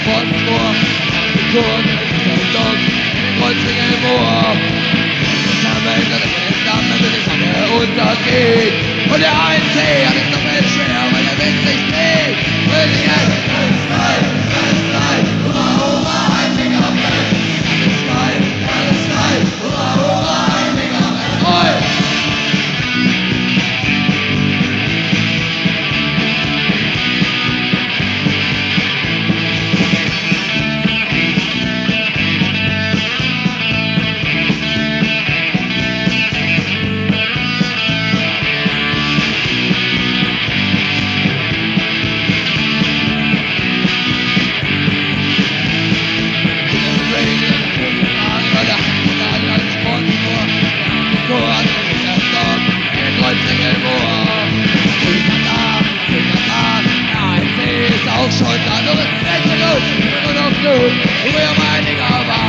Sportmoor, die Kurve ist der Stock, in den Kreuzwegen Moor. Damit die Sonne untergeht. Und der ANC hat es doppelt schwer, weil der Wind sich dreht. Will sie jetzt, alles frei, hurra, hurra, Heiliger Welt. Alles frei, hurra, hurra, Heiliger Welt. Auch schon da, nur das letzte Los, nur noch Blut, wir meinen Einiger